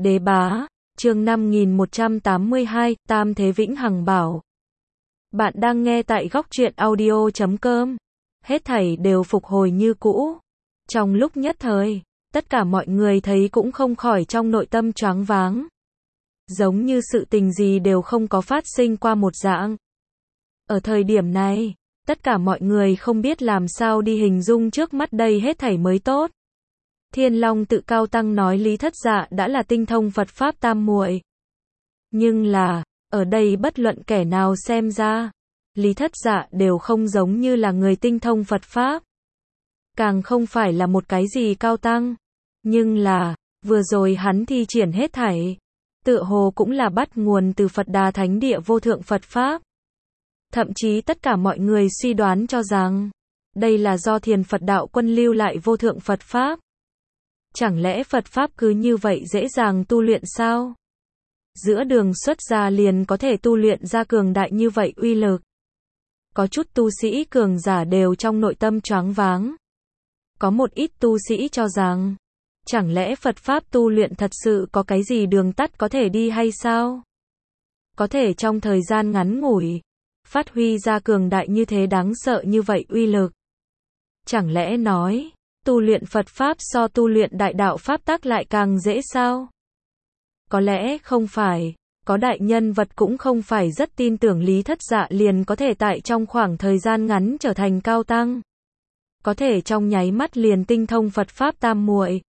Đế bá, chương 5182, Tam Thế Vĩnh Hằng Bảo. Bạn đang nghe tại góc truyện audio.com. Hết thảy đều phục hồi như cũ. Trong lúc nhất thời, tất cả mọi người thấy cũng không khỏi trong nội tâm choáng váng. Giống như sự tình gì đều không có phát sinh qua một dạng. Ở thời điểm này, tất cả mọi người không biết làm sao đi hình dung trước mắt đây hết thảy mới tốt. Thiên Long Tự Cao Tăng nói Lý Thất Dạ đã là tinh thông Phật Pháp tam muội. Nhưng là, ở đây bất luận kẻ nào xem ra, Lý Thất Dạ đều không giống như là người tinh thông Phật Pháp. Càng không phải là một cái gì cao tăng. Nhưng là, vừa rồi hắn thi triển hết thảy, tựa hồ cũng là bắt nguồn từ Phật Đà Thánh Địa vô thượng Phật Pháp. Thậm chí tất cả mọi người suy đoán cho rằng, đây là do Thiền Phật Đạo Quân lưu lại vô thượng Phật Pháp. Chẳng lẽ Phật Pháp cứ như vậy dễ dàng tu luyện sao? Giữa đường xuất gia liền có thể tu luyện ra cường đại như vậy uy lực. Có chút tu sĩ cường giả đều trong nội tâm choáng váng. Có một ít tu sĩ cho rằng, chẳng lẽ Phật Pháp tu luyện thật sự có cái gì đường tắt có thể đi hay sao? Có thể trong thời gian ngắn ngủi, phát huy ra cường đại như thế đáng sợ như vậy uy lực. Chẳng lẽ nói, tu luyện Phật Pháp so tu luyện đại đạo Pháp tắc lại càng dễ sao? Có lẽ không phải, có đại nhân vật cũng không phải rất tin tưởng Lý Thất Dạ liền có thể tại trong khoảng thời gian ngắn trở thành cao tăng. Có thể trong nháy mắt liền tinh thông Phật Pháp tam muội.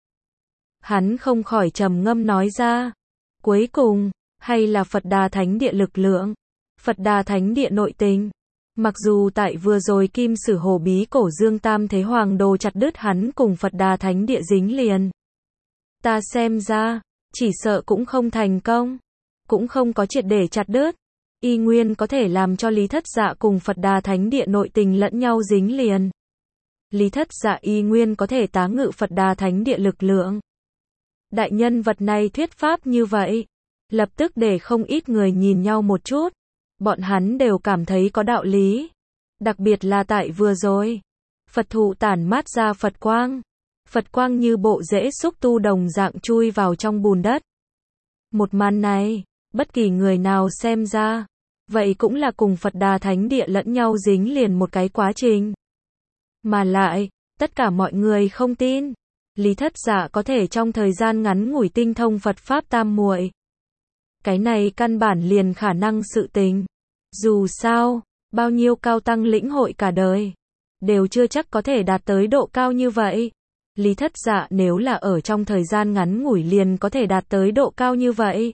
Hắn không khỏi trầm ngâm nói ra. Cuối cùng, hay là Phật Đà Thánh Địa lực lượng, Phật Đà Thánh Địa nội tình. Mặc dù tại vừa rồi Kim Sử Hồ Bí Cổ Dương Tam Thế Hoàng Đồ chặt đứt hắn cùng Phật Đà Thánh Địa dính liền. Ta xem ra, chỉ sợ cũng không thành công, cũng không có triệt để chặt đứt, y nguyên có thể làm cho Lý Thất Dạ cùng Phật Đà Thánh Địa nội tình lẫn nhau dính liền. Lý Thất Dạ y nguyên có thể tá ngự Phật Đà Thánh Địa lực lượng. Đại nhân vật này thuyết pháp như vậy, lập tức để không ít người nhìn nhau một chút. Bọn hắn đều cảm thấy có đạo lý. Đặc biệt là tại vừa rồi, Phật thụ tản mát ra Phật quang. Phật quang như bộ rễ xúc tu đồng dạng chui vào trong bùn đất. Một màn này, bất kỳ người nào xem ra, vậy cũng là cùng Phật Đà Thánh Địa lẫn nhau dính liền một cái quá trình. Mà lại, tất cả mọi người không tin, Lý Thất Dạ có thể trong thời gian ngắn ngủi tinh thông Phật Pháp tam muội. Cái này căn bản liền khả năng sự tình. Dù sao, bao nhiêu cao tăng lĩnh hội cả đời, đều chưa chắc có thể đạt tới độ cao như vậy. Lý Thất Dạ nếu là ở trong thời gian ngắn ngủi liền có thể đạt tới độ cao như vậy.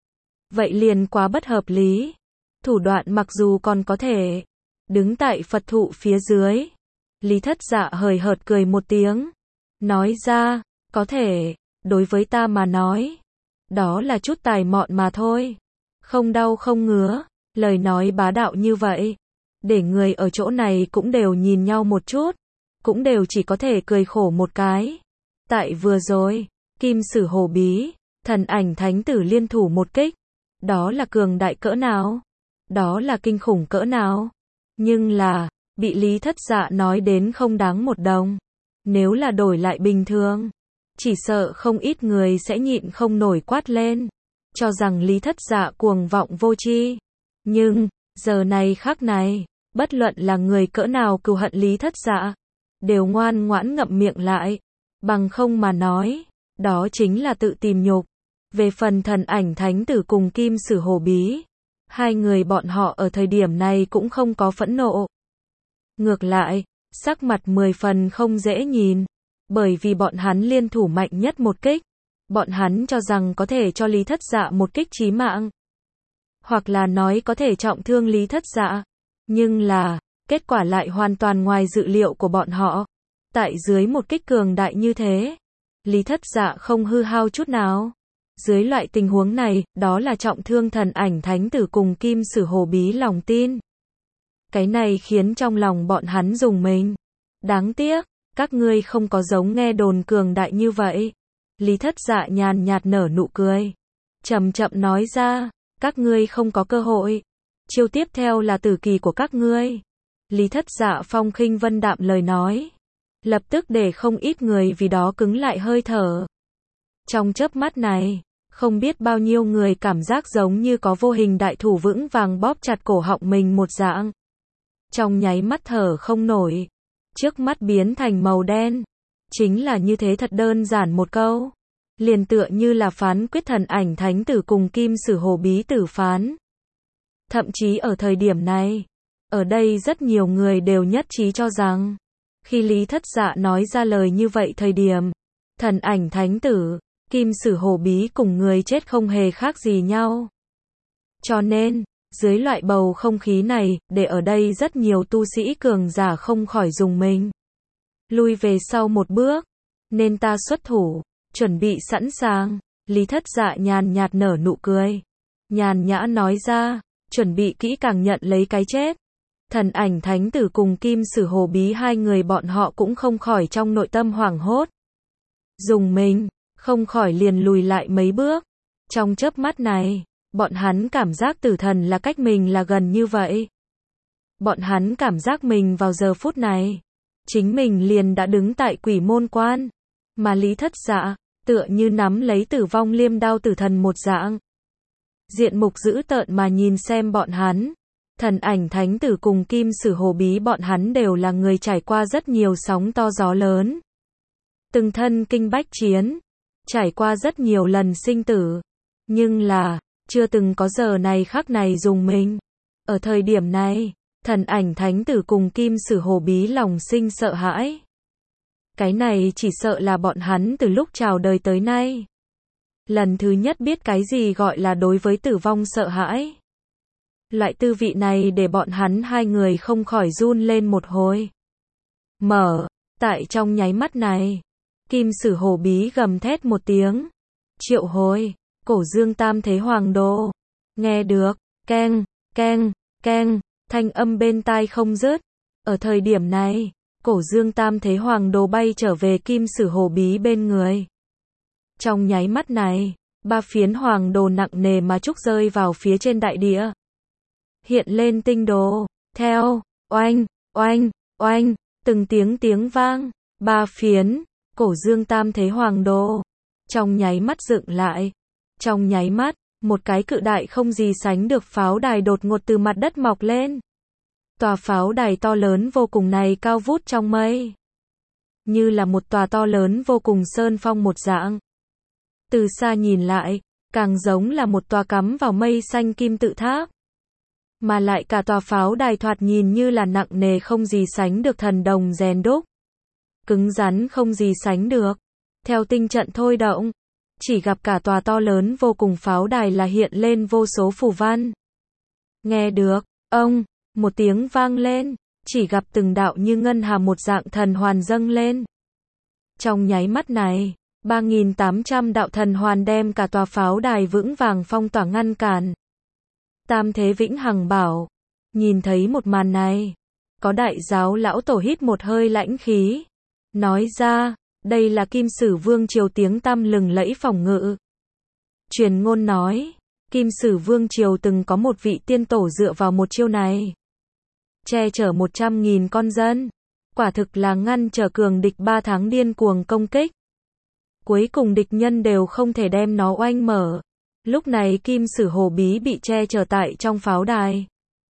Vậy liền quá bất hợp lý. Thủ đoạn mặc dù còn có thể, đứng tại Phật thụ phía dưới. Lý Thất Dạ hời hợt cười một tiếng. Nói ra, có thể, đối với ta mà nói, đó là chút tài mọn mà thôi. Không đau không ngứa, lời nói bá đạo như vậy. Để người ở chỗ này cũng đều nhìn nhau một chút. Cũng đều chỉ có thể cười khổ một cái. Tại vừa rồi, Kim Sử Hồ Bí, thần ảnh thánh tử liên thủ một kích. Đó là cường đại cỡ nào? Đó là kinh khủng cỡ nào? Nhưng là, bị Lý Thất Dạ nói đến không đáng một đồng. Nếu là đổi lại bình thường, chỉ sợ không ít người sẽ nhịn không nổi quát lên, cho rằng Lý Thất Dạ cuồng vọng vô tri. Nhưng, giờ này khắc này, bất luận là người cỡ nào cừu hận Lý Thất Dạ, đều ngoan ngoãn ngậm miệng lại, bằng không mà nói, đó chính là tự tìm nhục. Về phần thần ảnh thánh tử cùng Kim Sử Hồ Bí, hai người bọn họ ở thời điểm này cũng không có phẫn nộ. Ngược lại, sắc mặt 10 phần không dễ nhìn, bởi vì bọn hắn liên thủ mạnh nhất một kích. Bọn hắn cho rằng có thể cho Lý Thất Dạ một kích chí mạng. Hoặc là nói có thể trọng thương Lý Thất Dạ. Nhưng là, kết quả lại hoàn toàn ngoài dự liệu của bọn họ. Tại dưới một kích cường đại như thế, Lý Thất Dạ không hư hao chút nào. Dưới loại tình huống này, đó là trọng thương thần ảnh thánh tử cùng Kim Sử Hồ Bí lòng tin. Cái này khiến trong lòng bọn hắn rùng mình. Đáng tiếc, các ngươi không có giống nghe đồn cường đại như vậy. Lý Thất Dạ nhàn nhạt nở nụ cười. Chậm chậm nói ra, các ngươi không có cơ hội. Chiêu tiếp theo là tử kỳ của các ngươi. Lý Thất Dạ phong khinh vân đạm lời nói. Lập tức để không ít người vì đó cứng lại hơi thở. Trong chớp mắt này, Không biết bao nhiêu người cảm giác giống như có vô hình đại thủ vững vàng bóp chặt cổ họng mình một dạng. Trong nháy mắt thở không nổi. Trước mắt biến thành màu đen. Chính là như thế, thật đơn giản một câu. Liền tựa như là phán quyết thần ảnh thánh tử cùng Kim Sử Hồ Bí Tử phán. Thậm chí ở thời điểm này, ở đây rất nhiều người đều nhất trí cho rằng, khi Lý Thất Dạ nói ra lời như vậy thời điểm, thần ảnh thánh tử, Kim Sử Hồ Bí cùng người chết không hề khác gì nhau. Cho nên, dưới loại bầu không khí này, để ở đây rất nhiều tu sĩ cường giả không khỏi rùng mình. Lui về sau một bước, nên ta xuất thủ, chuẩn bị sẵn sàng. Lý Thất Dạ nhàn nhạt nở nụ cười, nhàn nhã nói ra, chuẩn bị kỹ càng nhận lấy cái chết. Thần ảnh thánh tử cùng Kim Sử Hồ Bí hai người bọn họ cũng không khỏi trong nội tâm hoảng hốt. Dùng mình, không khỏi liền lùi lại mấy bước. Trong chớp mắt này, bọn hắn cảm giác tử thần là cách mình là gần như vậy. Bọn hắn cảm giác mình vào giờ phút này, chính mình liền đã đứng tại quỷ môn quan. Mà Lý Thất Dạ, tựa như nắm lấy tử vong liêm đao tử thần một dạng. Diện mục dữ tợn mà nhìn xem bọn hắn. Thần ảnh thánh tử cùng Kim Sử Hồ Bí bọn hắn đều là người trải qua rất nhiều sóng to gió lớn. Từng thân kinh bách chiến, trải qua rất nhiều lần sinh tử. Nhưng là, chưa từng có giờ này khắc này dùng mình. Ở thời điểm này, thần ảnh thánh tử cùng Kim Sử Hồ Bí lòng sinh sợ hãi. Cái này chỉ sợ là bọn hắn từ lúc chào đời tới nay. Lần thứ nhất biết cái gì gọi là đối với tử vong sợ hãi. Loại tư vị này để bọn hắn hai người không khỏi run lên một hồi. Tại trong nháy mắt này, Kim Sử Hồ Bí gầm thét một tiếng. Triệu hồi, Cổ Dương Tam Thế Hoàng Đồ. Nghe được, keng, keng, keng, thanh âm bên tai không dứt. Ở thời điểm này, Cổ Dương Tam Thế Hoàng Đồ bay trở về Kim Sử Hồ Bí bên người. Trong nháy mắt này, ba phiến hoàng đồ nặng nề mà trúc rơi vào phía trên đại địa. Hiện lên tinh đồ, theo, oanh, oanh, oanh, từng tiếng vang, ba phiến, Cổ Dương Tam Thế Hoàng Đồ. Trong nháy mắt dựng lại. Trong nháy mắt, một cái cự đại không gì sánh được pháo đài đột ngột từ mặt đất mọc lên. Tòa pháo đài to lớn vô cùng này cao vút trong mây. Như là một tòa to lớn vô cùng sơn phong một dạng. Từ xa nhìn lại, càng giống là một tòa cắm vào mây xanh kim tự tháp. Mà lại cả tòa pháo đài thoạt nhìn như là nặng nề không gì sánh được thần đồng rèn đúc. Cứng rắn không gì sánh được. Theo tinh trận thôi động, chỉ gặp cả tòa to lớn vô cùng pháo đài là hiện lên vô số phù văn. Nghe được, một tiếng vang lên, chỉ gặp từng đạo như ngân hà một dạng thần hoàn dâng lên. Trong nháy mắt này, 3.800 đạo thần hoàn đem cả tòa pháo đài vững vàng phong tỏa ngăn cản. Tam Thế Vĩnh Hằng bảo, nhìn thấy một màn này, có đại giáo lão tổ hít một hơi lãnh khí, nói ra, đây là Kim Sử Vương Triều tiếng tăm lừng lẫy phòng ngự. Truyền ngôn nói, Kim Sử Vương Triều từng có một vị tiên tổ dựa vào một chiêu này, che chở 100.000 con dân, quả thực là ngăn trở cường địch 3 tháng điên cuồng công kích. Cuối cùng địch nhân đều không thể đem nó oanh mở. Lúc này Kim Sử Hồ Bí bị che chở tại trong pháo đài.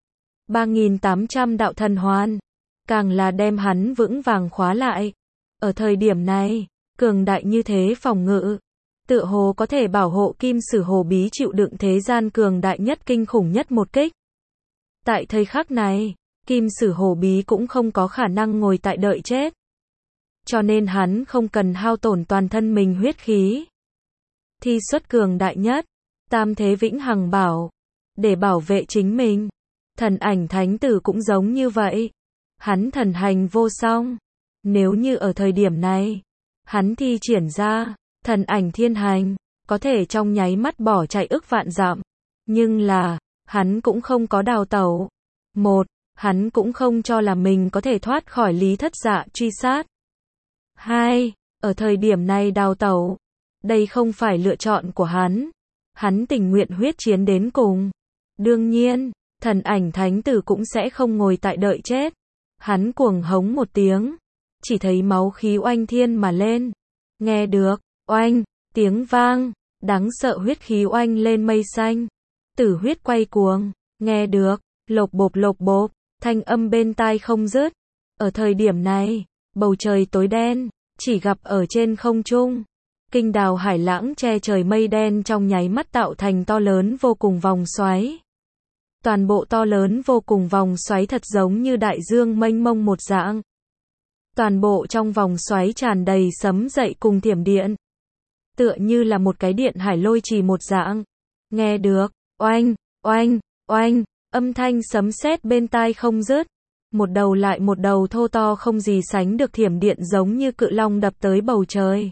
3.800 đạo thần hoàn, càng là đem hắn vững vàng khóa lại. Ở thời điểm này, cường đại như thế phòng ngự, tựa hồ có thể bảo hộ Kim Sử Hồ Bí chịu đựng thế gian cường đại nhất kinh khủng nhất một kích. Tại thời khắc này, Kim Sử Hồ Bí cũng không có khả năng ngồi tại đợi chết. Cho nên hắn không cần hao tổn toàn thân mình huyết khí. Thi xuất cường đại nhất, Tam Thế Vĩnh Hằng bảo, để bảo vệ chính mình. Thần ảnh thánh tử cũng giống như vậy. Hắn thần hành vô song. Nếu như ở thời điểm này, hắn thi triển ra, thần ảnh thiên hành, có thể trong nháy mắt bỏ chạy ức vạn dặm. Nhưng là, hắn cũng không có đào tẩu. Hắn cũng không cho là mình có thể thoát khỏi Lý Thất Dạ truy sát. 2. Ở thời điểm này đào tẩu, đây không phải lựa chọn của hắn. Hắn tình nguyện huyết chiến đến cùng. Đương nhiên, thần ảnh thánh tử cũng sẽ không ngồi tại đợi chết. Hắn cuồng hống một tiếng, chỉ thấy máu khí oanh thiên mà lên. Nghe được, oanh, tiếng vang, Đáng sợ huyết khí oanh lên mây xanh. Tử huyết quay cuồng, nghe được, lộc bộp, thanh âm bên tai không dứt. Ở thời điểm này, bầu trời tối đen, chỉ gặp ở trên không trung. Kinh đào hải lãng che trời mây đen trong nháy mắt tạo thành to lớn vô cùng vòng xoáy. Toàn bộ to lớn vô cùng vòng xoáy thật giống như đại dương mênh mông một dạng. Toàn bộ trong vòng xoáy tràn đầy sấm dậy cùng thiểm điện. Tựa như là một cái điện hải lôi trì một dạng. Nghe được, oanh, oanh, oanh, âm thanh sấm sét bên tai không dứt. Một đầu lại một đầu thô to không gì sánh được thiểm điện giống như cự long đập tới bầu trời.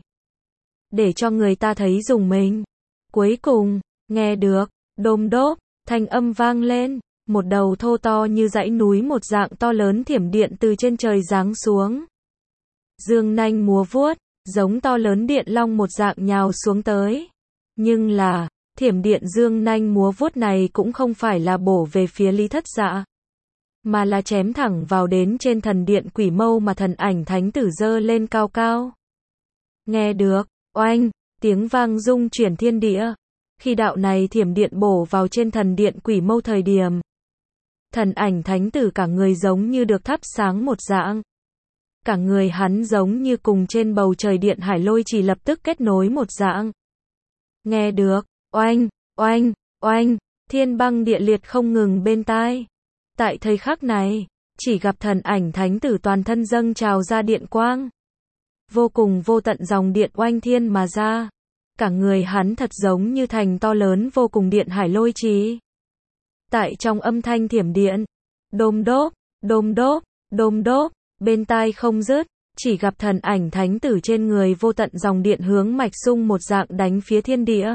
Để cho người ta thấy rùng mình. Cuối cùng, nghe được, đôm đốp, thanh âm vang lên. Một đầu thô to như dãy núi một dạng to lớn thiểm điện từ trên trời giáng xuống. Dương nanh múa vuốt, giống to lớn điện long một dạng nhào xuống tới. Nhưng là, thiểm điện dương nanh múa vuốt này cũng không phải là bổ về phía Lý Thất Dạ, mà là chém thẳng vào đến trên thần điện quỷ mâu mà thần ảnh thánh tử giơ lên cao cao. Nghe được, oanh, tiếng vang rung chuyển thiên địa. Khi đạo này thiểm điện bổ vào trên thần điện quỷ mâu thời điểm, thần ảnh thánh tử cả người giống như được thắp sáng một dạng. Cả người hắn giống như cùng trên bầu trời điện hải lôi chỉ lập tức kết nối một dạng. Nghe được, oanh, oanh, oanh, thiên băng địa liệt không ngừng bên tai. Tại thời khắc này, chỉ gặp thần ảnh thánh tử toàn thân dâng trào ra điện quang. Vô cùng vô tận dòng điện oanh thiên mà ra. Cả người hắn thật giống như thành to lớn vô cùng điện hải lôi trì. Tại trong âm thanh thiểm điện, đôm đốp, đôm đốp, đôm đốp, bên tai không dứt, chỉ gặp thần ảnh thánh tử trên người vô tận dòng điện hướng mạch sung một dạng đánh phía thiên địa.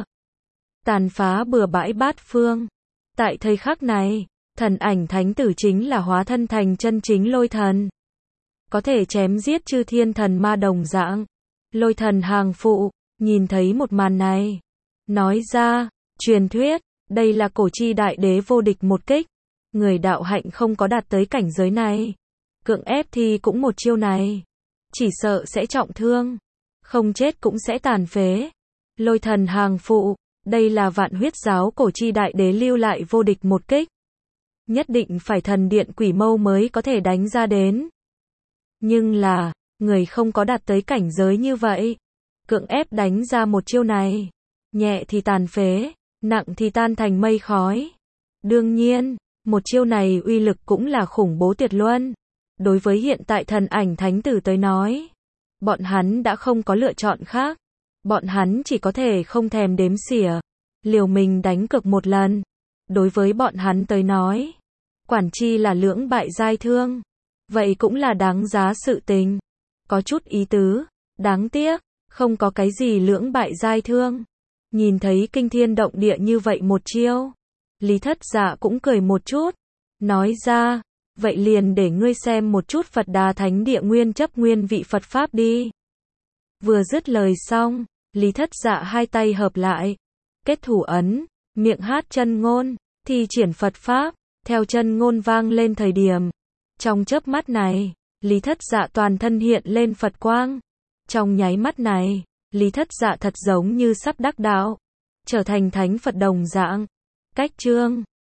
Tàn phá bừa bãi bát phương. Tại thời khắc này, thần ảnh thánh tử chính là hóa thân thành chân chính lôi thần. Có thể chém giết chư thiên thần ma đồng dạng. Lôi thần hàng phụ, nhìn thấy một màn này. Nói ra, truyền thuyết, đây là cổ chi đại đế vô địch một kích. Người đạo hạnh không có đạt tới cảnh giới này. Cưỡng ép thì cũng một chiêu này. Chỉ sợ sẽ trọng thương. Không chết cũng sẽ tàn phế. Lôi thần hàng phụ, đây là vạn huyết giáo cổ chi đại đế lưu lại vô địch một kích. Nhất định phải thần điện quỷ mâu mới có thể đánh ra đến. Nhưng là, người không có đạt tới cảnh giới như vậy. Cưỡng ép đánh ra một chiêu này. Nhẹ thì tàn phế, nặng thì tan thành mây khói. Đương nhiên, một chiêu này uy lực cũng là khủng bố tuyệt luân. Đối với hiện tại thần ảnh thánh tử tới nói, bọn hắn đã không có lựa chọn khác. Bọn hắn chỉ có thể không thèm đếm xỉa, liều mình đánh cược một lần. Đối với bọn hắn tới nói, quản chi là lưỡng bại giai thương. Vậy cũng là đáng giá sự tình. Có chút ý tứ, đáng tiếc, không có cái gì lưỡng bại giai thương. Nhìn thấy kinh thiên động địa như vậy một chiêu, Lý Thất Dạ cũng cười một chút, nói ra, vậy liền để ngươi xem một chút Phật Đà Thánh Địa nguyên chấp nguyên vị Phật Pháp đi. Vừa dứt lời xong, Lý Thất Dạ hai tay hợp lại, kết thủ ấn, miệng hát chân ngôn, thi triển Phật Pháp, theo chân ngôn vang lên thời điểm. Trong chớp mắt này, Lý Thất Dạ toàn thân hiện lên Phật quang. Trong nháy mắt này, Lý Thất Dạ thật giống như sắp đắc đạo, trở thành thánh Phật đồng dạng. Cách chương